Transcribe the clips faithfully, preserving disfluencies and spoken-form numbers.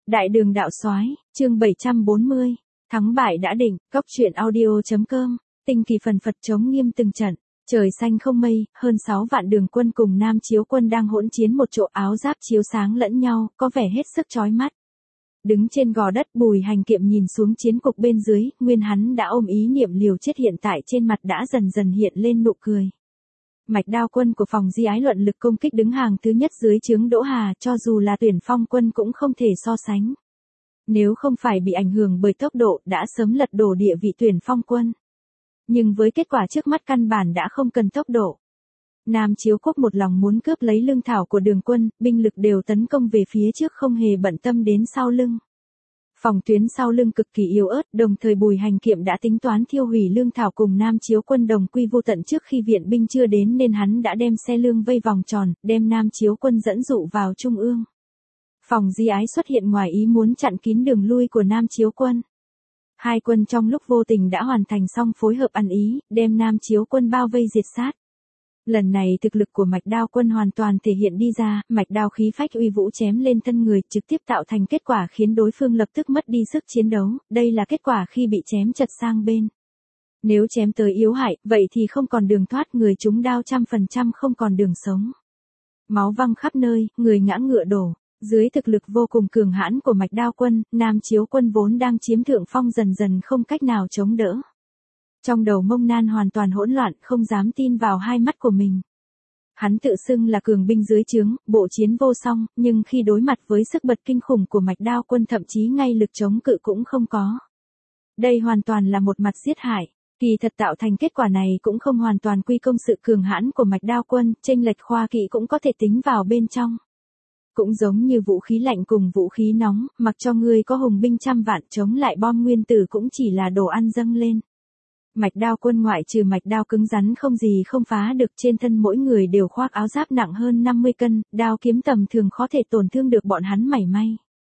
Đại đường đạo soái, chương bảy trăm bốn mươi, thắng bại đã định, cốc truyện audio.com, tinh kỳ phần phật chống nghiêm từng trận, trời xanh không mây, hơn sáu vạn đường quân cùng Nam Chiếu quân đang hỗn chiến một chỗ, áo giáp chiếu sáng lẫn nhau, có vẻ hết sức chói mắt. Đứng trên gò đất, Bùi Hành Kiệm nhìn xuống chiến cục bên dưới, nguyên hắn đã ôm ý niệm liều chết hiện tại trên mặt đã dần dần hiện lên nụ cười. Mạch Đao quân của phòng Di Ái luận lực công kích đứng hàng thứ nhất dưới trướng Đỗ Hà, cho dù là Tuyển Phong quân cũng không thể so sánh. Nếu không phải bị ảnh hưởng bởi tốc độ, đã sớm lật đổ địa vị Tuyển Phong quân. Nhưng với kết quả trước mắt căn bản đã không cần tốc độ. Nam Chiếu quốc một lòng muốn cướp lấy lương thảo của đường quân, binh lực đều tấn công về phía trước không hề bận tâm đến sau lưng. Phòng tuyến sau lưng cực kỳ yếu ớt, đồng thời Bùi Hành Kiệm đã tính toán thiêu hủy lương thảo cùng Nam Chiếu quân đồng quy vô tận trước khi viện binh chưa đến, nên hắn đã đem xe lương vây vòng tròn, đem Nam Chiếu quân dẫn dụ vào trung ương. Phòng Di Ái xuất hiện ngoài ý muốn chặn kín đường lui của Nam Chiếu quân. Hai quân trong lúc vô tình đã hoàn thành xong phối hợp ăn ý, đem Nam Chiếu quân bao vây diệt sát. Lần này thực lực của Mạch Đao quân hoàn toàn thể hiện đi ra, mạch đao khí phách uy vũ chém lên thân người, trực tiếp tạo thành kết quả khiến đối phương lập tức mất đi sức chiến đấu, đây là kết quả khi bị chém chật sang bên. Nếu chém tới yếu hại, vậy thì không còn đường thoát, người trúng đao trăm phần trăm không còn đường sống. Máu văng khắp nơi, người ngã ngựa đổ. Dưới thực lực vô cùng cường hãn của Mạch Đao quân, Nam Chiếu quân vốn đang chiếm thượng phong dần dần không cách nào chống đỡ. Trong đầu Mông Nan hoàn toàn hỗn loạn, không dám tin vào hai mắt của mình. Hắn tự xưng là cường binh dưới trướng, bộ chiến vô song, nhưng khi đối mặt với sức bật kinh khủng của Mạch Đao quân thậm chí ngay lực chống cự cũng không có. Đây hoàn toàn là một mặt giết hại. Kỳ thật tạo thành kết quả này cũng không hoàn toàn quy công sự cường hãn của Mạch Đao quân, chênh lệch khoa kỵ cũng có thể tính vào bên trong. Cũng giống như vũ khí lạnh cùng vũ khí nóng, mặc cho ngươi có hùng binh trăm vạn chống lại bom nguyên tử cũng chỉ là đồ ăn dâng lên. Mạch Đao quân ngoại trừ mạch đao cứng rắn không gì không phá được, trên thân mỗi người đều khoác áo giáp nặng hơn năm mươi cân, đao kiếm tầm thường khó thể tổn thương được bọn hắn mảy may.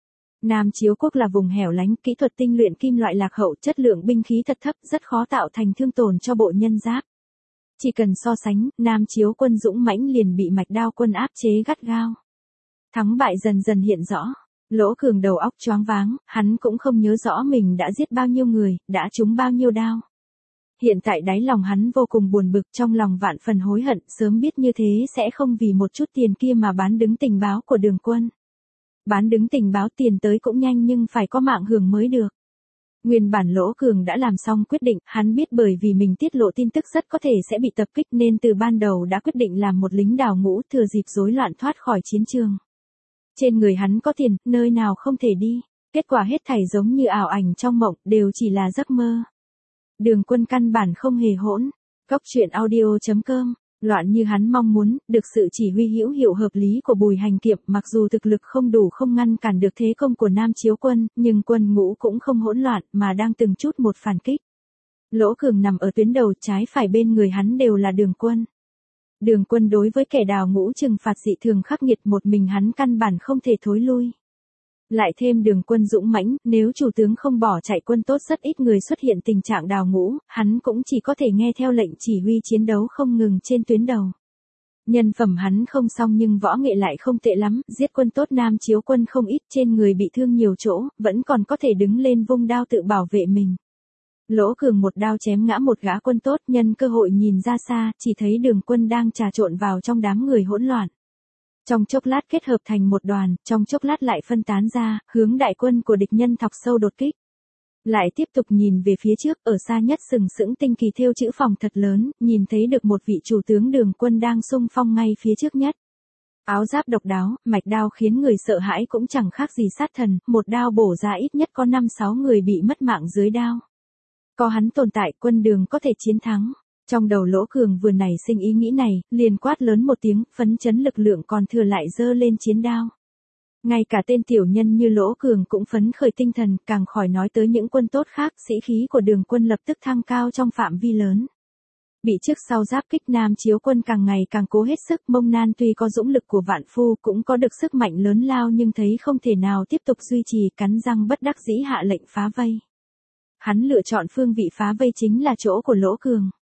Nam Chiếu quốc là vùng hẻo lánh, kỹ thuật tinh luyện kim loại lạc hậu, chất lượng binh khí thật thấp, rất khó tạo thành thương tổn cho bộ nhân giáp. Chỉ cần so sánh, Nam Chiếu quân dũng mãnh liền bị Mạch Đao quân áp chế gắt gao. Thắng bại dần dần hiện rõ. Lỗ Cường đầu óc choáng váng, hắn cũng không nhớ rõ mình đã giết bao nhiêu người, đã trúng bao nhiêu đao. Hiện tại đáy lòng hắn vô cùng buồn bực, trong lòng vạn phần hối hận, sớm biết như thế sẽ không vì một chút tiền kia mà bán đứng tình báo của đường quân. Bán đứng tình báo tiền tới cũng nhanh nhưng phải có mạng hưởng mới được. Nguyên bản Lỗ Cường đã làm xong quyết định, hắn biết bởi vì mình tiết lộ tin tức rất có thể sẽ bị tập kích nên từ ban đầu đã quyết định làm một lính đào ngũ thừa dịp rối loạn thoát khỏi chiến trường. Trên người hắn có tiền, nơi nào không thể đi, kết quả hết thảy giống như ảo ảnh trong mộng, đều chỉ là giấc mơ. Đường quân căn bản không hề hỗn. Cốc truyện audio.com, loạn như hắn mong muốn, được sự chỉ huy hữu hiệu hợp lý của Bùi Hành Kiệm, mặc dù thực lực không đủ không ngăn cản được thế công của Nam Chiếu quân, nhưng quân ngũ cũng không hỗn loạn mà đang từng chút một phản kích. Lỗ Cường nằm ở tuyến đầu, trái phải bên người hắn đều là đường quân. Đường quân đối với kẻ đào ngũ trừng phạt dị thường khắc nghiệt, một mình hắn căn bản không thể thối lui. Lại thêm đường quân dũng mãnh, nếu chủ tướng không bỏ chạy quân tốt rất ít người xuất hiện tình trạng đào ngũ, hắn cũng chỉ có thể nghe theo lệnh chỉ huy chiến đấu không ngừng trên tuyến đầu. Nhân phẩm hắn không xong nhưng võ nghệ lại không tệ lắm, giết quân tốt Nam Chiếu quân không ít, trên người bị thương nhiều chỗ, vẫn còn có thể đứng lên vung đao tự bảo vệ mình. Lỗ Cường một đao chém ngã một gã quân tốt, nhân cơ hội nhìn ra xa, chỉ thấy đường quân đang trà trộn vào trong đám người hỗn loạn. Trong chốc lát kết hợp thành một đoàn, trong chốc lát lại phân tán ra, hướng đại quân của địch nhân thọc sâu đột kích. Lại tiếp tục nhìn về phía trước, ở xa nhất sừng sững tinh kỳ thêu chữ phòng thật lớn, nhìn thấy được một vị chủ tướng đường quân đang xung phong ngay phía trước nhất. Áo giáp độc đáo, mạch đao khiến người sợ hãi cũng chẳng khác gì sát thần, một đao bổ ra ít nhất có năm sáu người bị mất mạng dưới đao. Có hắn tồn tại, quân đường có thể chiến thắng. Trong đầu Lỗ Cường vừa nảy sinh ý nghĩ này, liền quát lớn một tiếng, phấn chấn lực lượng còn thừa lại giơ lên chiến đao. Ngay cả tên tiểu nhân như Lỗ Cường cũng phấn khởi tinh thần, càng khỏi nói tới những quân tốt khác, sĩ khí của đường quân lập tức thăng cao trong phạm vi lớn. Bị trước sau giáp kích, Nam Chiếu quân càng ngày càng cố hết sức, Mông Nan tuy có dũng lực của vạn phu cũng có được sức mạnh lớn lao nhưng thấy không thể nào tiếp tục duy trì, cắn răng bất đắc dĩ hạ lệnh phá vây. Hắn lựa chọn phương vị phá vây chính là chỗ của Lỗ Cường.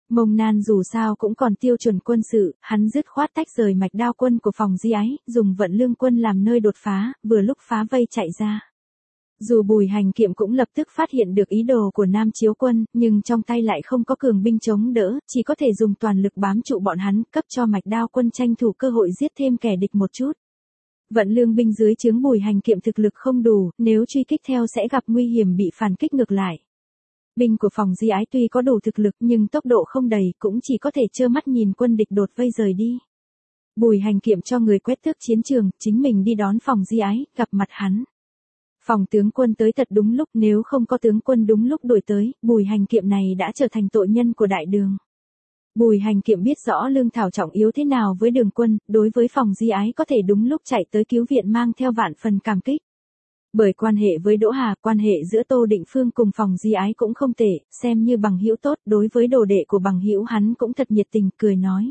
Mông Nan dù sao cũng còn tiêu chuẩn quân sự, hắn dứt khoát tách rời mạch đao quân của Phòng Di Ái, dùng Vận Lương quân làm nơi đột phá, vừa lúc phá vây chạy ra. Dù Bùi Hành Kiệm cũng lập tức phát hiện được ý đồ của Nam Chiếu quân, nhưng trong tay lại không có cường binh chống đỡ, chỉ có thể dùng toàn lực bám trụ bọn hắn, cấp cho mạch đao quân tranh thủ cơ hội giết thêm kẻ địch một chút. Vận Lương binh dưới trướng Bùi Hành Kiệm thực lực không đủ, nếu truy kích theo sẽ gặp nguy hiểm bị phản kích ngược lại. Binh của Phòng Di Ái tuy có đủ thực lực nhưng tốc độ không đầy, cũng chỉ có thể trơ mắt nhìn quân địch đột vây rời đi. Bùi Hành Kiệm cho người quét tước chiến trường, chính mình đi đón Phòng Di Ái, gặp mặt hắn. Phòng tướng quân tới thật đúng lúc, nếu không có tướng quân đúng lúc đuổi tới, Bùi Hành Kiệm này đã trở thành tội nhân của đại đường. Bùi Hành Kiệm biết rõ lương thảo trọng yếu thế nào với đường quân, đối với Phòng Di Ái có thể đúng lúc chạy tới cứu viện mang theo vạn phần cảm kích. Bởi quan hệ với Đỗ Hà, quan hệ giữa Tô Định Phương cùng Phòng Di Ái cũng không tệ, xem như bằng hữu tốt, đối với đồ đệ của bằng hữu hắn cũng thật nhiệt tình, cười nói.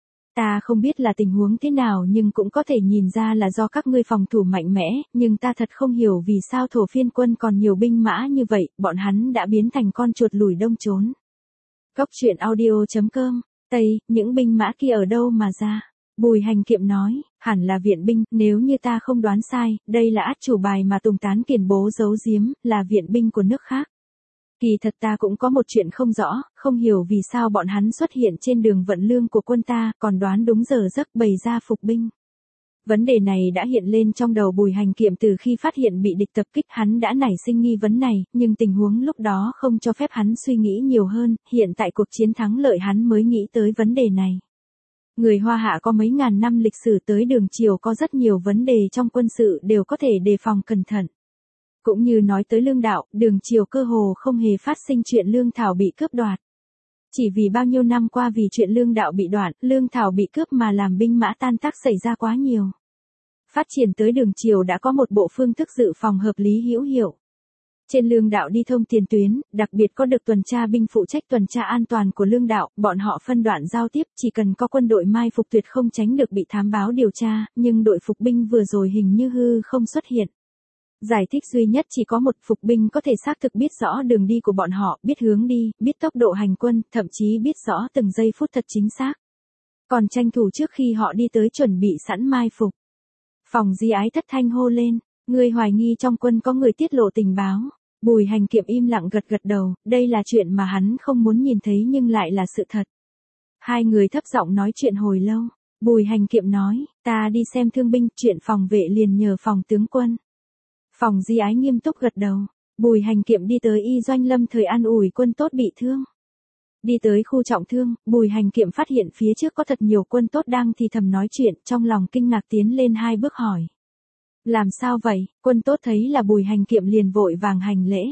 Ta không biết là tình huống thế nào nhưng cũng có thể nhìn ra là do các ngươi phòng thủ mạnh mẽ, nhưng ta thật không hiểu vì sao Thổ Phiên quân còn nhiều binh mã như vậy, bọn hắn đã biến thành con chuột lùi đông trốn. Cốc truyện audio chấm com, Tây, những binh mã kia ở đâu mà ra? Bùi Hành Kiệm nói, hẳn là viện binh, nếu như ta không đoán sai, đây là át chủ bài mà Tùng Tán Kiền Bố giấu giếm, là viện binh của nước khác. Kỳ thật ta cũng có một chuyện không rõ, không hiểu vì sao bọn hắn xuất hiện trên đường vận lương của quân ta, còn đoán đúng giờ giấc bày ra phục binh. Vấn đề này đã hiện lên trong đầu Bùi Hành Kiệm từ khi phát hiện bị địch tập kích, hắn đã nảy sinh nghi vấn này, nhưng tình huống lúc đó không cho phép hắn suy nghĩ nhiều hơn, hiện tại cuộc chiến thắng lợi hắn mới nghĩ tới vấn đề này. Người Hoa Hạ có mấy ngàn năm lịch sử, tới đường triều có rất nhiều vấn đề trong quân sự đều có thể đề phòng cẩn thận. Cũng như nói tới lương đạo, đường triều cơ hồ không hề phát sinh chuyện lương thảo bị cướp đoạt. Chỉ vì bao nhiêu năm qua vì chuyện lương đạo bị đoạt, lương thảo bị cướp mà làm binh mã tan tác xảy ra quá nhiều. Phát triển tới đường triều đã có một bộ phương thức dự phòng hợp lý hữu hiệu. Trên lương đạo đi thông tiền tuyến, đặc biệt có được tuần tra binh phụ trách tuần tra an toàn của lương đạo, bọn họ phân đoạn giao tiếp, chỉ cần có quân đội mai phục tuyệt không tránh được bị thám báo điều tra, nhưng đội phục binh vừa rồi hình như hư không xuất hiện. Giải thích duy nhất chỉ có một, phục binh có thể xác thực biết rõ đường đi của bọn họ, biết hướng đi, biết tốc độ hành quân, thậm chí biết rõ từng giây phút thật chính xác. Còn tranh thủ trước khi họ đi tới chuẩn bị sẵn mai phục. Phòng Di Ái thất thanh hô lên, người hoài nghi trong quân có người tiết lộ tình báo. Bùi Hành Kiệm im lặng gật gật đầu, đây là chuyện mà hắn không muốn nhìn thấy nhưng lại là sự thật. Hai người thấp giọng nói chuyện hồi lâu. Bùi Hành Kiệm nói, ta đi xem thương binh, chuyện phòng vệ liền nhờ phòng tướng quân. Phòng Di Ái nghiêm túc gật đầu. Bùi Hành Kiệm đi tới y doanh lâm thời an ủi quân tốt bị thương. Đi tới khu trọng thương, Bùi Hành Kiệm phát hiện phía trước có thật nhiều quân tốt đang thì thầm nói chuyện, trong lòng kinh ngạc tiến lên hai bước hỏi. Làm sao vậy? Quân tốt thấy là Bùi Hành Kiệm liền vội vàng hành lễ.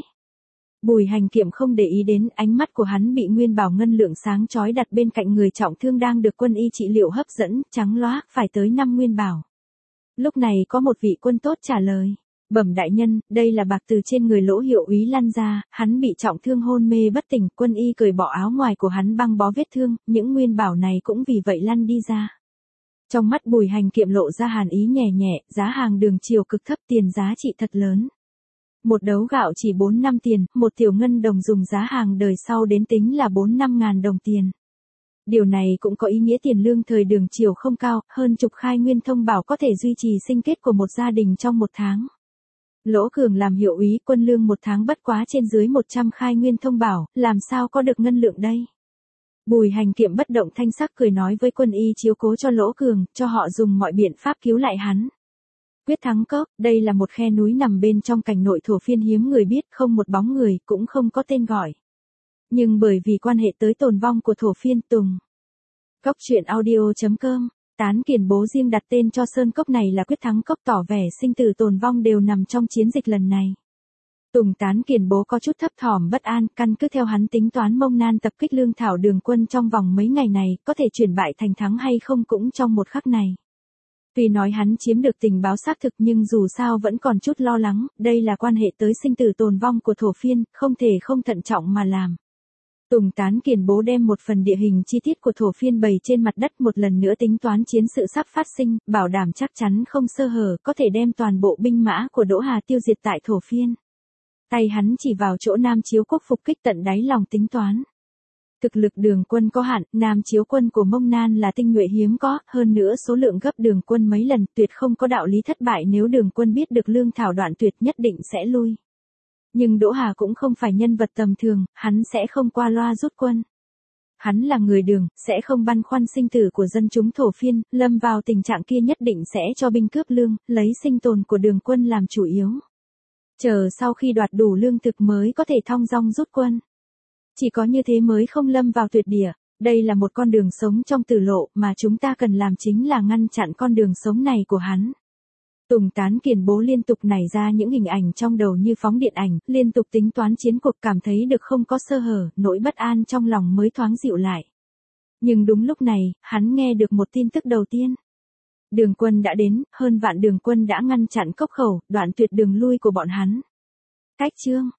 Bùi Hành Kiệm không để ý đến, ánh mắt của hắn bị nguyên bảo ngân lượng sáng chói đặt bên cạnh người trọng thương đang được quân y trị liệu hấp dẫn, trắng loá, phải tới năm nguyên bảo. Lúc này có một vị quân tốt trả lời. Bẩm đại nhân, đây là bạc từ trên người Lỗ Hiệu úy lăn ra, hắn bị trọng thương hôn mê bất tỉnh, quân y cởi bỏ áo ngoài của hắn băng bó vết thương, những nguyên bảo này cũng vì vậy lăn đi ra. Trong mắt Bùi Hành Kiệm lộ ra hàn ý nhẹ nhẹ, giá hàng đường triều cực thấp, tiền giá trị thật lớn. Một đấu gạo chỉ bốn năm tiền, một tiểu ngân đồng dùng giá hàng đời sau đến tính là bốn năm ngàn đồng tiền. Điều này cũng có ý nghĩa tiền lương thời đường triều không cao, hơn chục khai nguyên thông bảo có thể duy trì sinh kết của một gia đình trong một tháng. Lỗ Cường làm hiệu úy, quân lương một tháng bất quá trên dưới một trăm khai nguyên thông bảo, làm sao có được ngân lượng đây? Bùi Hành Kiệm bất động thanh sắc cười nói với quân y chiếu cố cho Lỗ Cường, cho họ dùng mọi biện pháp cứu lại hắn. Quyết Thắng Cốc, đây là một khe núi nằm bên trong cảnh nội Thổ Phiên hiếm người biết, không một bóng người, cũng không có tên gọi. Nhưng bởi vì quan hệ tới tồn vong của Thổ Phiên, Tùng. Cốc truyện audio chấm com, Tán Kiền Bố riêng đặt tên cho sơn cốc này là Quyết Thắng Cốc, tỏ vẻ sinh tử tồn vong đều nằm trong chiến dịch lần này. Tùng Tán Kiền Bố có chút thấp thỏm bất an, căn cứ theo hắn tính toán Mông Nan tập kích lương thảo đường quân trong vòng mấy ngày này, có thể chuyển bại thành thắng hay không cũng trong một khắc này. Tuy nói hắn chiếm được tình báo xác thực nhưng dù sao vẫn còn chút lo lắng, đây là quan hệ tới sinh tử tồn vong của Thổ Phiên, không thể không thận trọng mà làm. Tùng Tán Kiền Bố đem một phần địa hình chi tiết của Thổ Phiên bày trên mặt đất, một lần nữa tính toán chiến sự sắp phát sinh, bảo đảm chắc chắn không sơ hở, có thể đem toàn bộ binh mã của Đỗ Hà tiêu diệt tại Thổ Phiên. Tay hắn chỉ vào chỗ Nam Chiếu quốc phục kích tận đáy lòng tính toán. Thực lực Đường Quân có hạn, Nam Chiếu quân của Mông Nan là tinh nhuệ hiếm có, hơn nữa số lượng gấp Đường Quân mấy lần, tuyệt không có đạo lý thất bại, nếu Đường Quân biết được lương thảo đoạn tuyệt nhất định sẽ lui. Nhưng Đỗ Hà cũng không phải nhân vật tầm thường, hắn sẽ không qua loa rút quân. Hắn là người Đường, sẽ không băn khoăn sinh tử của dân chúng thổ phiên, lâm vào tình trạng kia nhất định sẽ cho binh cướp lương, lấy sinh tồn của Đường Quân làm chủ yếu. Chờ sau khi đoạt đủ lương thực mới có thể thong dong rút quân. Chỉ có như thế mới không lâm vào tuyệt địa. Đây là một con đường sống trong tử lộ mà chúng ta cần làm chính là ngăn chặn con đường sống này của hắn. Tùng Tán Kiền Bố liên tục nảy ra những hình ảnh trong đầu như phóng điện ảnh, liên tục tính toán chiến cuộc, cảm thấy được không có sơ hở, nỗi bất an trong lòng mới thoáng dịu lại. Nhưng đúng lúc này, hắn nghe được một tin tức đầu tiên. Đường Quân đã đến, hơn vạn Đường Quân đã ngăn chặn cốc khẩu, đoạn tuyệt đường lui của bọn hắn. Cách chương